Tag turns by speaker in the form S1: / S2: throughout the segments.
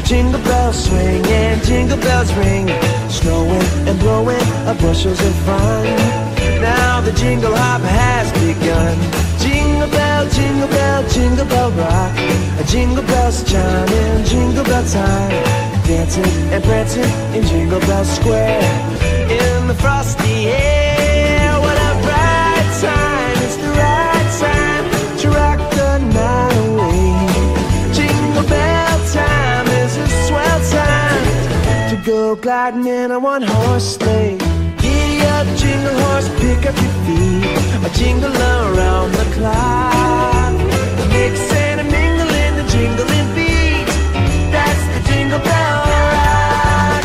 S1: jingle bells swing and jingle bells ring, snowing and blowing bushels of fun. Now the jingle hop has begun. Jingle bell, jingle bell, jingle bell rock. Jingle bells chime in jingle bell time, dancing and prancing in Jingle Bell Square. In the frosty air, what a bright time. It's the right time to rock the night away. Jingle bell time is a swell time to go gliding in a one-horse sleigh. Giddy up, jingle horse, pick up your feet, a jingle around the clock. Mix and a mingle in the jingling beat. That's the Jingle Bell Rock.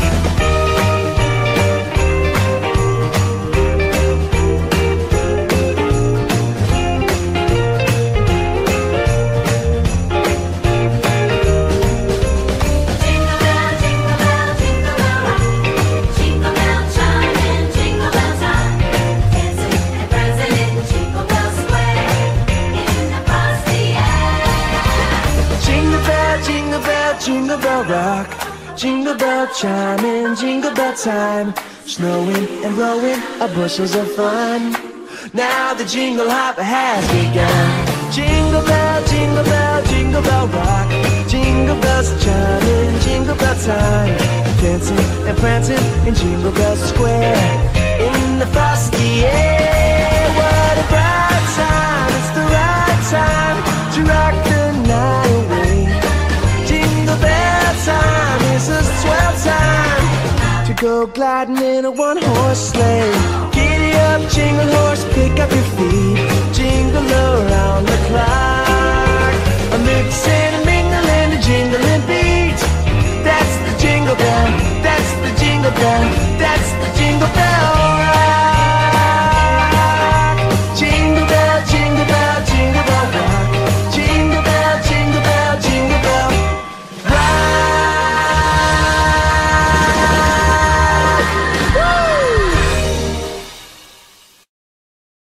S2: Jingle bell, jingle bell, jingle bell rock. Jingle bell chime in jingle bell time, dancing and prancing in Jingle Bell Square. In the frosty air.
S1: Jingle bell, jingle bell, jingle bell rock. Jingle bell chime in jingle bell time, snowing and blowing bushels of fun. Now the jingle hop has begun. Jingle bell, jingle bell, jingle bell rock. Jingle bells chime in jingle bell time, dancing and prancing in Jingle Bell Square. In the frosty air, what a bright time. It's the right time to rock the night away. Jingle bell time is a swell time to go gliding in a one-horse sleigh. Giddy up, jingle horse, pick up your feet, jingle around the clock. A mix and a mingle and a jingling beat. That's the jingle bell, that's the jingle bell, that's the Jingle Bell